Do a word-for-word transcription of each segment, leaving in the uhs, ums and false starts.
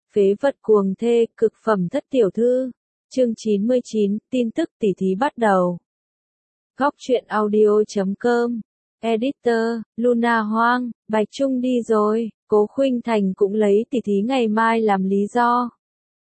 Phế vật cuồng thê, cực phẩm thất tiểu thư. Chương chín mươi chín, tin tức tỉ thí bắt đầu. Góc truyện audio chấm com. Editor, Luna Hoang, Bạch Trung đi rồi, Cố Khuynh Thành cũng lấy tỉ thí ngày mai làm lý do.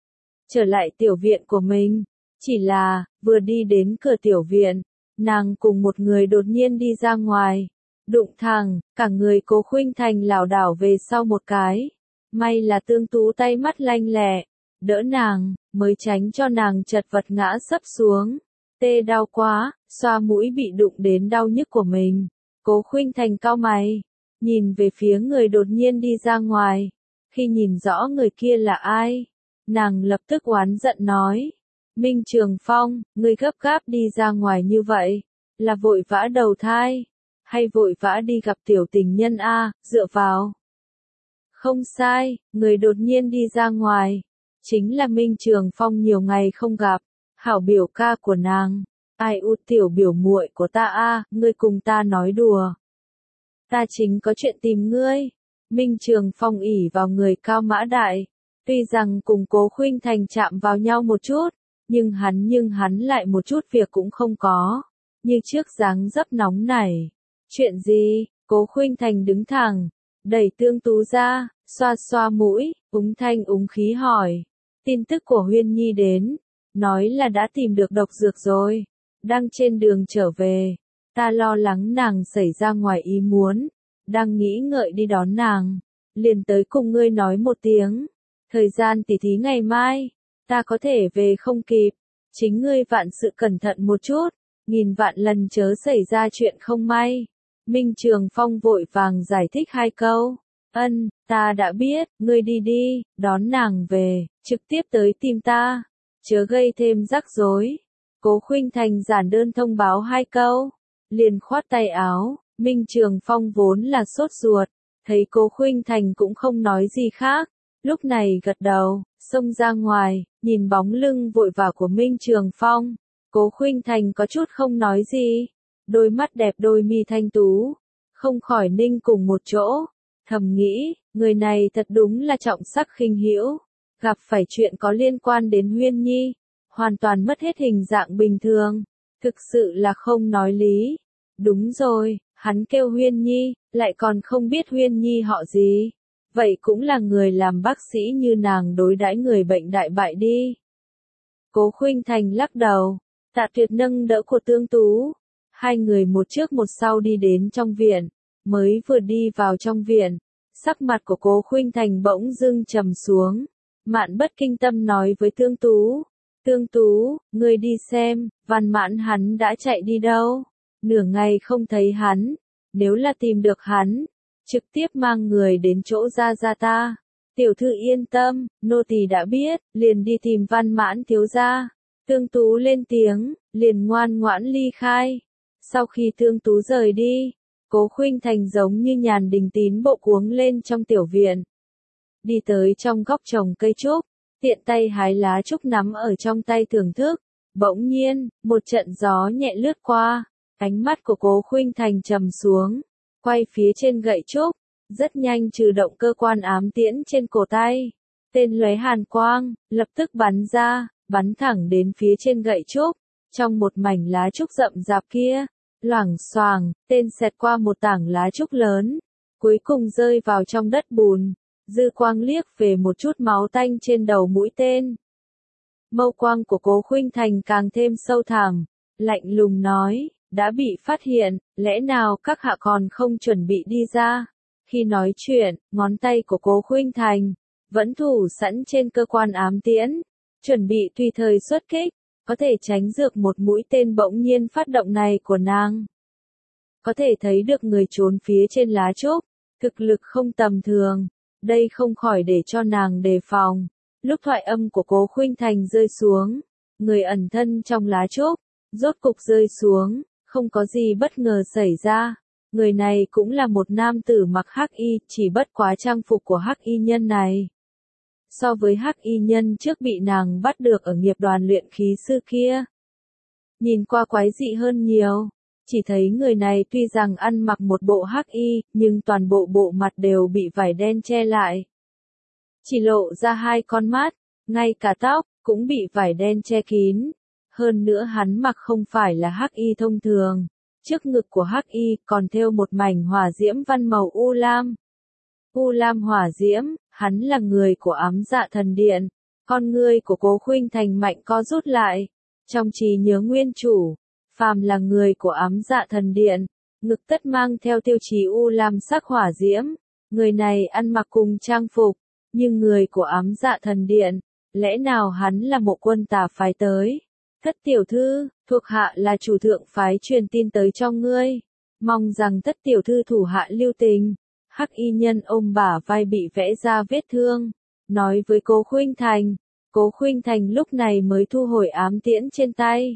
Trở lại tiểu viện của mình, chỉ là, vừa đi đến cửa tiểu viện, nàng cùng một người đột nhiên đi ra ngoài. Đụng thẳng, cả người Cố Khuynh Thành lảo đảo về sau một cái. May là Tương Tú tay mắt lanh lẹ, đỡ nàng, mới tránh cho nàng chật vật ngã sấp xuống. Tê đau quá, xoa mũi bị đụng đến đau nhức của mình. Cố Khuynh Thành cau mày, nhìn về phía người đột nhiên đi ra ngoài. Khi nhìn rõ người kia là ai, nàng lập tức oán giận nói. Minh Trường Phong, ngươi gấp gáp đi ra ngoài như vậy, là vội vã đầu thai, hay vội vã đi gặp tiểu tình nhân a, dựa vào. Không sai, người đột nhiên đi ra ngoài, chính là Minh Trường Phong nhiều ngày không gặp, hảo biểu ca của nàng. Ai u tiểu biểu muội của ta a, ngươi cùng ta nói đùa. Ta chính có chuyện tìm ngươi. Minh Trường Phong ỷ vào người cao mã đại, tuy rằng cùng Cố Khuynh Thành chạm vào nhau một chút, nhưng hắn nhưng hắn lại một chút việc cũng không có, như trước dáng dấp nóng nảy. Chuyện gì? Cố Khuynh Thành đứng thẳng, đẩy Tương Tú ra, xoa xoa mũi, úng thanh úng khí hỏi. Tin tức của Huyên Nhi đến, nói là đã tìm được độc dược rồi, đang trên đường trở về. Ta lo lắng nàng xảy ra ngoài ý muốn, đang nghĩ ngợi đi đón nàng, liền tới cùng ngươi nói một tiếng. Thời gian tỉ thí ngày mai, ta có thể về không kịp, chính ngươi vạn sự cẩn thận một chút, nghìn vạn lần chớ xảy ra chuyện không may. Minh Trường Phong vội vàng giải thích hai câu. Ân, ta đã biết, ngươi đi đi, đón nàng về, trực tiếp tới tìm ta, chớ gây thêm rắc rối. Cố Khuynh Thành giản đơn thông báo hai câu, liền khoát tay áo. Minh Trường Phong vốn là sốt ruột, thấy Cố Khuynh Thành cũng không nói gì khác, lúc này gật đầu, xông ra ngoài, nhìn bóng lưng vội vã của Minh Trường Phong. Cố Khuynh Thành có chút không nói gì, đôi mắt đẹp đôi mi thanh tú, không khỏi ninh cùng một chỗ, thầm nghĩ, người này thật đúng là trọng sắc khinh hữu, gặp phải chuyện có liên quan đến Huyên Nhi, hoàn toàn mất hết hình dạng bình thường, thực sự là không nói lý. Đúng rồi, hắn kêu Huyên Nhi, lại còn không biết Huyên Nhi họ gì, vậy cũng là người làm bác sĩ như nàng đối đãi người bệnh đại bại đi. Cố Khuynh Thành lắc đầu, Tạ Tuyệt nâng đỡ của Tương Tú, hai người một trước một sau đi đến trong viện, mới vừa đi vào trong viện, sắc mặt của Cố Khuynh Thành bỗng dưng trầm xuống. Mạn Bất Kinh Tâm nói với Tương Tú, Tương Tú, ngươi đi xem, Văn Mãn hắn đã chạy đi đâu, nửa ngày không thấy hắn, nếu là tìm được hắn, trực tiếp mang người đến chỗ gia gia ta. Tiểu thư yên tâm, nô tỳ đã biết, liền đi tìm Văn Mãn thiếu gia. Tương Tú lên tiếng, liền ngoan ngoãn ly khai. Sau khi Tương Tú rời đi, Cố Khuynh Thành giống như nhàn đình tín bộ cuống lên trong tiểu viện. Đi tới trong góc trồng cây trúc, tiện tay hái lá trúc nắm ở trong tay thưởng thức. Bỗng nhiên, một trận gió nhẹ lướt qua, ánh mắt của Cố Khuynh Thành trầm xuống, quay phía trên gậy trúc, rất nhanh trừ động cơ quan ám tiễn trên cổ tay. Tên lóe hàn quang, lập tức bắn ra, bắn thẳng đến phía trên gậy trúc, trong một mảnh lá trúc rậm rạp kia. Loảng xoàng, tên xẹt qua một tảng lá trúc lớn, cuối cùng rơi vào trong đất bùn, dư quang liếc về một chút máu tanh trên đầu mũi tên. Mâu quang của Cố Khuynh Thành càng thêm sâu thẳm, lạnh lùng nói, đã bị phát hiện, lẽ nào các hạ còn không chuẩn bị đi ra? Khi nói chuyện, ngón tay của Cố Khuynh Thành vẫn thủ sẵn trên cơ quan ám tiễn, chuẩn bị tùy thời xuất kích, có thể tránh được một mũi tên bỗng nhiên phát động này của nàng. Có thể thấy được người trốn phía trên lá trúc, thực lực không tầm thường, đây không khỏi để cho nàng đề phòng. Lúc thoại âm của Cố Khuynh Thành rơi xuống, người ẩn thân trong lá trúc, rốt cục rơi xuống, không có gì bất ngờ xảy ra. Người này cũng là một nam tử mặc hắc y, chỉ bất quá trang phục của hắc y nhân này so với hắc y nhân trước bị nàng bắt được ở nghiệp đoàn luyện khí sư kia, nhìn qua quái dị hơn nhiều. Chỉ thấy người này tuy rằng ăn mặc một bộ hắc y, nhưng toàn bộ bộ mặt đều bị vải đen che lại. chỉ lộ ra hai con mắt, ngay cả tóc cũng bị vải đen che kín. Hơn nữa hắn mặc không phải là hắc y thông thường, trước ngực của hắc y còn thêu một mảnh hỏa diễm văn màu u lam. U lam hỏa diễm, hắn là người của Ám Dạ Thần Điện. Con ngươi của Cố Khuynh Thành mạnh co rút lại, trong trí nhớ nguyên chủ, phàm là người của Ám Dạ Thần Điện, ngực tất mang theo tiêu chí u lam sắc hỏa diễm, người này ăn mặc cùng trang phục, nhưng người của Ám Dạ Thần Điện, lẽ nào hắn là Mộ Quân Tà phái tới? Thất tiểu thư, thuộc hạ là chủ thượng phái truyền tin tới cho ngươi, mong rằng thất tiểu thư thủ hạ lưu tình. Hắc y nhân ôm bả vai bị vẽ ra vết thương, nói với Cố Khuynh Thành. Cố Khuynh Thành lúc này mới thu hồi ám tiễn trên tay.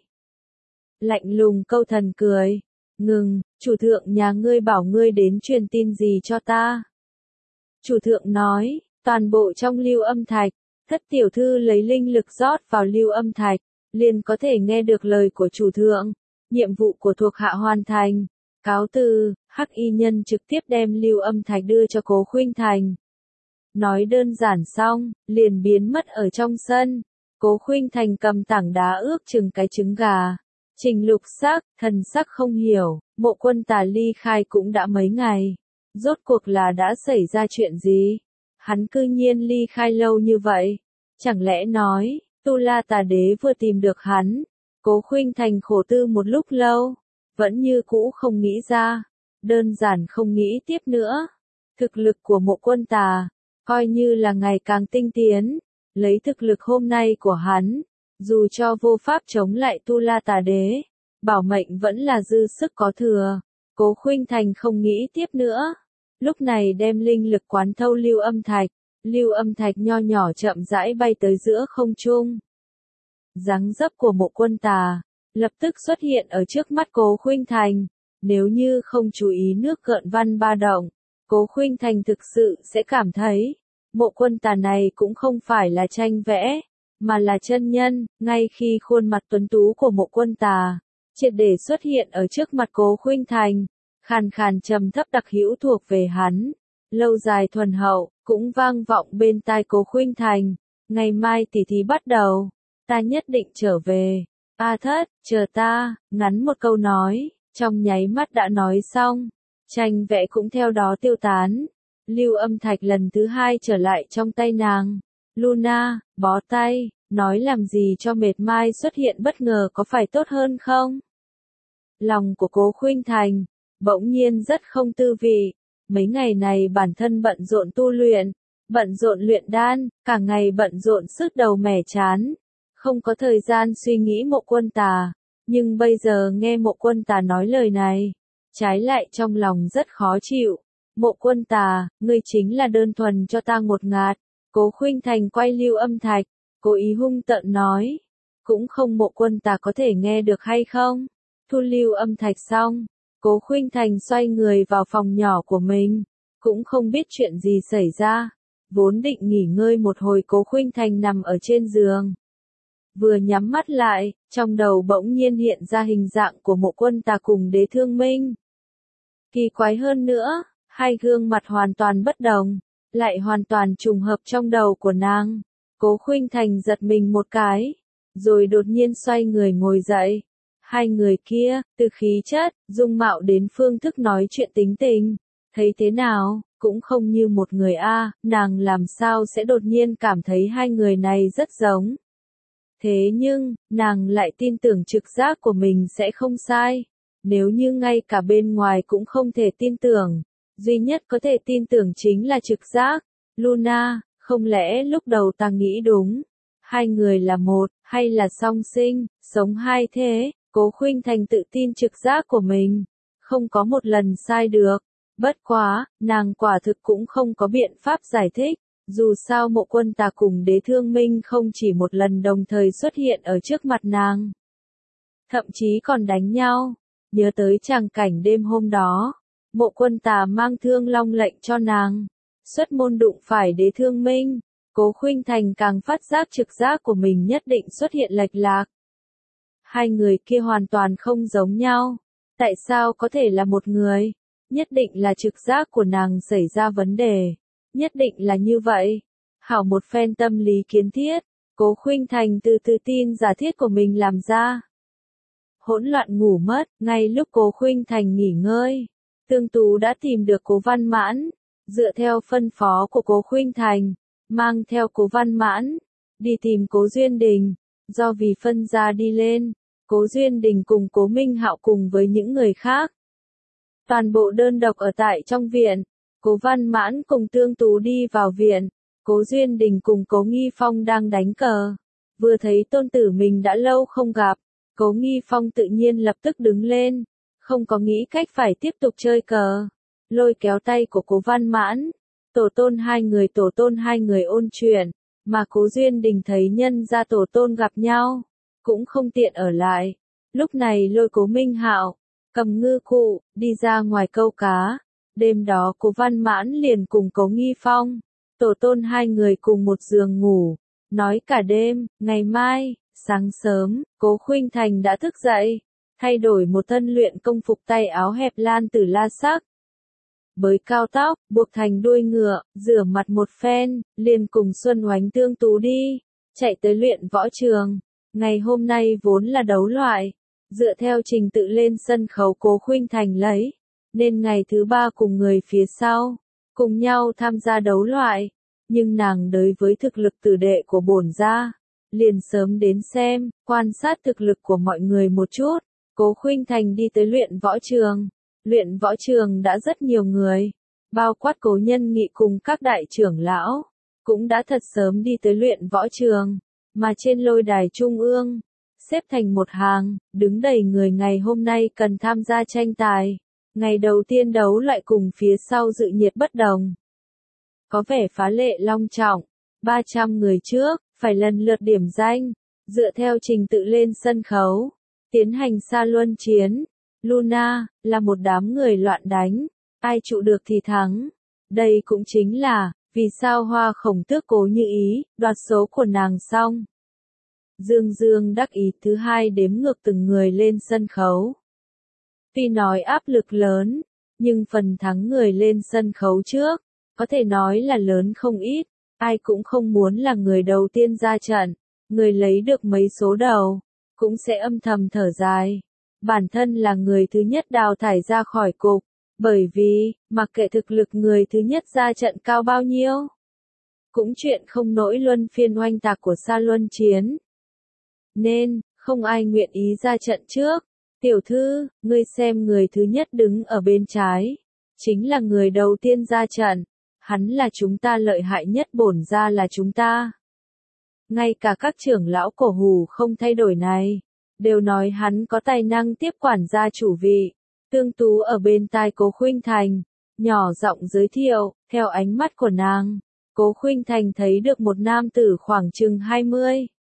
Lạnh lùng câu thần cười. Ngừng, chủ thượng nhà ngươi bảo ngươi đến truyền tin gì cho ta? Chủ thượng nói, toàn bộ trong lưu âm thạch, thất tiểu thư lấy linh lực rót vào lưu âm thạch, liền có thể nghe được lời của chủ thượng. Nhiệm vụ của thuộc hạ hoàn thành. Cáo từ, hắc y nhân trực tiếp đem lưu âm thạch đưa cho Cố Khuynh Thành. Nói đơn giản xong, liền biến mất ở trong sân. Cố Khuynh Thành cầm tảng đá ước chừng cái trứng gà. Trình Lục sắc, thần sắc không hiểu, Mộ Quân Tà ly khai cũng đã mấy ngày. Rốt cuộc là đã xảy ra chuyện gì? Hắn cư nhiên ly khai lâu như vậy. Chẳng lẽ nói, Tu La Tà Đế vừa tìm được hắn? Cố Khuynh Thành khổ tư một lúc lâu, vẫn như cũ không nghĩ ra. Đơn giản không nghĩ tiếp nữa. Thực lực của Mộ Quân Tà, coi như là ngày càng tinh tiến. Lấy thực lực hôm nay của hắn, dù cho vô pháp chống lại Tu La Tà Đế, bảo mệnh vẫn là dư sức có thừa. Cố Khuynh Thành không nghĩ tiếp nữa. Lúc này đem linh lực quán thâu lưu âm thạch, lưu âm thạch nho nhỏ chậm rãi bay tới giữa không trung. Dáng dấp của Mộ Quân Tà, lập tức xuất hiện ở trước mắt Cố Khuynh Thành. Nếu như không chú ý nước gợn văn ba động, Cố Khuynh Thành thực sự sẽ cảm thấy, Mộ Quân Tà này cũng không phải là tranh vẽ, mà là chân nhân. Ngay khi khuôn mặt tuấn tú của Mộ Quân Tà triệt để xuất hiện ở trước mặt Cố Khuynh Thành, khàn khàn trầm thấp đặc hữu thuộc về hắn, lâu dài thuần hậu, cũng vang vọng bên tai Cố Khuynh Thành. Ngày mai tỷ thí bắt đầu, ta nhất định trở về. A Thất, chờ ta. Ngắn một câu nói, trong nháy mắt đã nói xong, tranh vẽ cũng theo đó tiêu tán. Lưu âm thạch lần thứ hai trở lại trong tay nàng. Luna, bó tay, nói làm gì cho mệt mai xuất hiện bất ngờ có phải tốt hơn không? Lòng của Cố Khuynh Thành bỗng nhiên rất không tư vị. Mấy ngày này bản thân bận rộn tu luyện, bận rộn luyện đan, cả ngày bận rộn sức đầu mẻ chán, không có thời gian suy nghĩ Mộ Quân Tà. Nhưng bây giờ nghe Mộ Quân Tà nói lời này, trái lại trong lòng rất khó chịu. Mộ Quân Tà, ngươi chính là đơn thuần cho ta ngột ngạt. Cố Khuynh Thành quay lưu âm thạch, cố ý hung tợn nói. Cũng không Mộ Quân Tà có thể nghe được hay không? Thu lưu âm thạch xong, Cố Khuynh Thành xoay người vào phòng nhỏ của mình, cũng không biết chuyện gì xảy ra. Vốn định nghỉ ngơi một hồi, Cố Khuynh Thành nằm ở trên giường. Vừa nhắm mắt lại, trong đầu bỗng nhiên hiện ra hình dạng của Mộ Quân Tà cùng Đế Thương Minh. Kỳ quái hơn nữa, hai gương mặt hoàn toàn bất đồng, lại hoàn toàn trùng hợp trong đầu của nàng. Cố Khuynh Thành giật mình một cái, rồi đột nhiên xoay người ngồi dậy. Hai người kia, từ khí chất, dung mạo đến phương thức nói chuyện tính tình, thấy thế nào, cũng không như một người a. Nàng làm sao sẽ đột nhiên cảm thấy hai người này rất giống. Thế nhưng, nàng lại tin tưởng trực giác của mình sẽ không sai. Nếu như ngay cả bên ngoài cũng không thể tin tưởng, duy nhất có thể tin tưởng chính là trực giác. Luna, không lẽ lúc đầu ta nghĩ đúng, hai người là một, hay là song sinh, sống hai thế? Cố Khuynh Thành tự tin trực giác của mình, không có một lần sai được. Bất quá, nàng quả thực cũng không có biện pháp giải thích. Dù sao Mộ Quân Tà cùng Đế Thương Minh không chỉ một lần đồng thời xuất hiện ở trước mặt nàng, thậm chí còn đánh nhau. Nhớ tới tràng cảnh đêm hôm đó, Mộ Quân Tà mang Thương Long lệnh cho nàng xuất môn đụng phải Đế Thương Minh, Cố Khuynh Thành càng phát giác trực giác của mình nhất định xuất hiện lệch lạc. Hai người kia hoàn toàn không giống nhau. Tại sao có thể là một người? Nhất định là trực giác của nàng xảy ra vấn đề. Nhất định là như vậy. Hảo một phen tâm lý kiến thiết, Cố Khuynh Thành từ từ tin giả thiết của mình làm ra. Hỗn loạn ngủ mất, ngay lúc Cố Khuynh Thành nghỉ ngơi, Tương Tú đã tìm được Cố Văn Mãn, dựa theo phân phó của Cố Khuynh Thành, mang theo Cố Văn Mãn, đi tìm Cố Duyên Đình, do vì phân gia đi lên, Cố Duyên Đình cùng Cố Minh Hạo cùng với những người khác. Toàn bộ đơn độc ở tại trong viện, Cố Văn Mãn cùng Tương Tú đi vào viện, Cố Duyên Đình cùng Cố Nghi Phong đang đánh cờ, vừa thấy tôn tử mình đã lâu không gặp, Cố Nghi Phong tự nhiên lập tức đứng lên, không có nghĩ cách phải tiếp tục chơi cờ, lôi kéo tay của Cố Văn Mãn, tổ tôn hai người tổ tôn hai người ôn chuyện, mà Cố Duyên Đình thấy nhân gia tổ tôn gặp nhau, cũng không tiện ở lại, lúc này lôi Cố Minh Hạo, cầm ngư cụ, đi ra ngoài câu cá, đêm đó Cố Văn Mãn liền cùng Cố Nghi Phong, tổ tôn hai người cùng một giường ngủ, nói cả đêm, ngày mai, sáng sớm, Cố Khuynh Thành đã thức dậy, thay đổi một thân luyện công phục tay áo hẹp lan tử la sắc. Bới cao tóc, buộc thành đuôi ngựa, rửa mặt một phen, liền cùng Xuân Oánh Tương Tú đi, chạy tới luyện võ trường. Ngày hôm nay vốn là đấu loại, dựa theo trình tự lên sân khấu Cố Khuynh Thành lấy, nên ngày thứ ba cùng người phía sau, cùng nhau tham gia đấu loại, nhưng nàng đối với thực lực tử đệ của bổn gia, liền sớm đến xem, quan sát thực lực của mọi người một chút. Cố Khuynh Thành đi tới luyện võ trường, luyện võ trường đã rất nhiều người, bao quát Cố Nhân Nghị cùng các đại trưởng lão, cũng đã thật sớm đi tới luyện võ trường, mà trên lôi đài trung ương, xếp thành một hàng, đứng đầy người ngày hôm nay cần tham gia tranh tài. Ngày đầu tiên đấu lại cùng phía sau dự nhiệt bất đồng. Có vẻ phá lệ long trọng, ba trăm người trước, phải lần lượt điểm danh, dựa theo trình tự lên sân khấu, tiến hành sa luân chiến. Luna, là một đám người loạn đánh, ai trụ được thì thắng. Đây cũng chính là, vì sao Hoa Khổng Tước cố như ý, đoạt số của nàng xong. Dương Dương đắc ý thứ hai đếm ngược từng người lên sân khấu. Tuy nói áp lực lớn, nhưng phần thắng người lên sân khấu trước, có thể nói là lớn không ít, ai cũng không muốn là người đầu tiên ra trận, người lấy được mấy số đầu, cũng sẽ âm thầm thở dài. Bản thân là người thứ nhất đào thải ra khỏi cục, bởi vì, mặc kệ thực lực người thứ nhất ra trận cao bao nhiêu, cũng chuyện không nổi luân phiên oanh tạc của sa luân chiến. Nên, không ai nguyện ý ra trận trước. Tiểu thư, ngươi xem người thứ nhất đứng ở bên trái, chính là người đầu tiên ra trận, hắn là chúng ta lợi hại nhất bổn ra là chúng ta. Ngay cả các trưởng lão cổ hủ không thay đổi này, đều nói hắn có tài năng tiếp quản gia chủ vị. Tương Tú ở bên tai Cố Khuynh Thành, nhỏ giọng giới thiệu, theo ánh mắt của nàng, Cố Khuynh Thành thấy được một nam tử khoảng chừng hai mươi.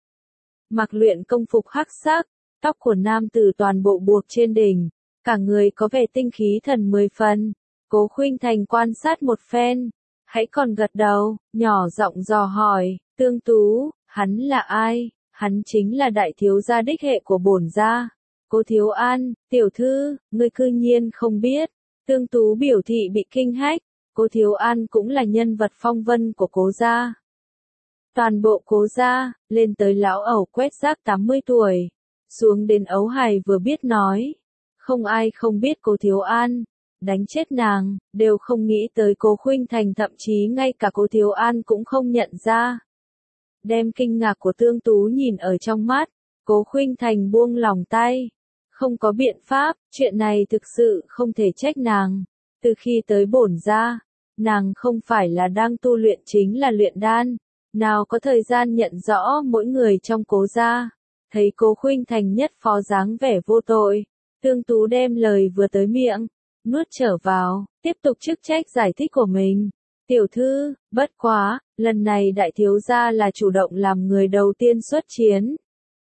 Mặc luyện công phục hắc sắc, tóc của nam tử toàn bộ buộc trên đỉnh, cả người có vẻ tinh khí thần mười phần. Cố Khuynh Thành quan sát một phen, hãy còn gật đầu, nhỏ giọng dò hỏi, Tương Tú, hắn là ai? Hắn chính là đại thiếu gia đích hệ của bổn gia. Cố Thiếu An, tiểu thư, ngươi cư nhiên không biết. Tương Tú biểu thị bị kinh hách, Cố Thiếu An cũng là nhân vật phong vân của Cố gia. Toàn bộ Cố gia, lên tới lão ẩu quét rác tám mươi tuổi, xuống đến ấu hài vừa biết nói. Không ai không biết Cố Thiếu An, đánh chết nàng, đều không nghĩ tới Cố Khuynh Thành, thậm chí ngay cả Cố Thiếu An cũng không nhận ra. Đem kinh ngạc của Tương Tú nhìn ở trong mắt, Cố Khuynh Thành buông lòng tay. Không có biện pháp, chuyện này thực sự không thể trách nàng. Từ khi tới bổn gia, nàng không phải là đang tu luyện chính là luyện đan, nào có thời gian nhận rõ mỗi người trong Cố gia. Thấy Cố Khuynh Thành nhất phó dáng vẻ vô tội, Tương Tú đem lời vừa tới miệng, nuốt trở vào, tiếp tục chức trách giải thích của mình. Tiểu thư, bất quá, lần này đại thiếu gia là chủ động làm người đầu tiên xuất chiến.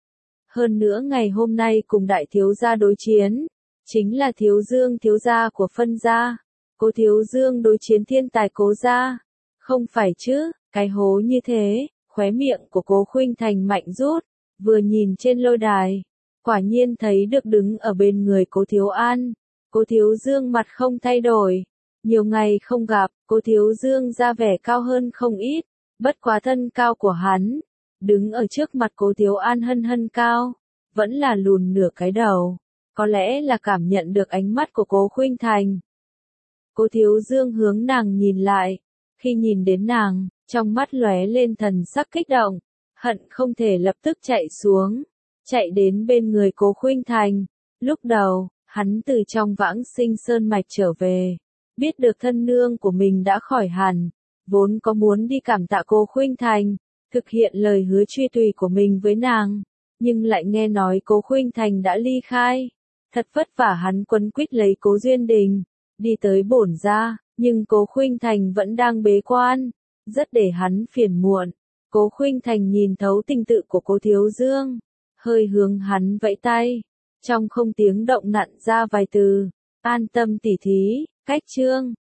Hơn nữa ngày hôm nay cùng đại thiếu gia đối chiến, chính là Thiếu Dương thiếu gia của phân gia. Cố Thiếu Dương đối chiến thiên tài Cố gia. Không phải chứ, cái hố như thế, khóe miệng của Cố Khuynh Thành mạnh rút, vừa nhìn trên lôi đài, quả nhiên thấy được đứng ở bên người Cố Thiếu An. Cố Thiếu Dương mặt không thay đổi, nhiều ngày không gặp, Cố Thiếu Dương ra vẻ cao hơn không ít, Bất quá thân cao của hắn, đứng ở trước mặt Cố Thiếu An hân hân cao, vẫn là lùn nửa cái đầu, có lẽ là cảm nhận được ánh mắt của Cố Khuynh Thành. Cố Thiếu Dương hướng nàng nhìn lại, khi nhìn đến nàng, trong mắt lóe lên thần sắc kích động, hận không thể lập tức chạy xuống, chạy đến bên người Cố Khuynh Thành. Lúc đầu, hắn từ trong Vãng Sinh Sơn mạch trở về, biết được thân nương của mình đã khỏi hẳn, vốn có muốn đi cảm tạ Cố Khuynh Thành, thực hiện lời hứa truy tùy của mình với nàng, nhưng lại nghe nói Cố Khuynh Thành đã ly khai, thật vất vả hắn quấn quýt lấy Cố Duyên Đình, đi tới bổn gia, nhưng Cố Khuynh Thành vẫn đang bế quan, rất để hắn phiền muộn. Cố Khuynh Thành nhìn thấu tình tự của Cố Thiếu Dương, hơi hướng hắn vẫy tay, trong không tiếng động nặn ra vài từ, an tâm tỉ thí, cách chương.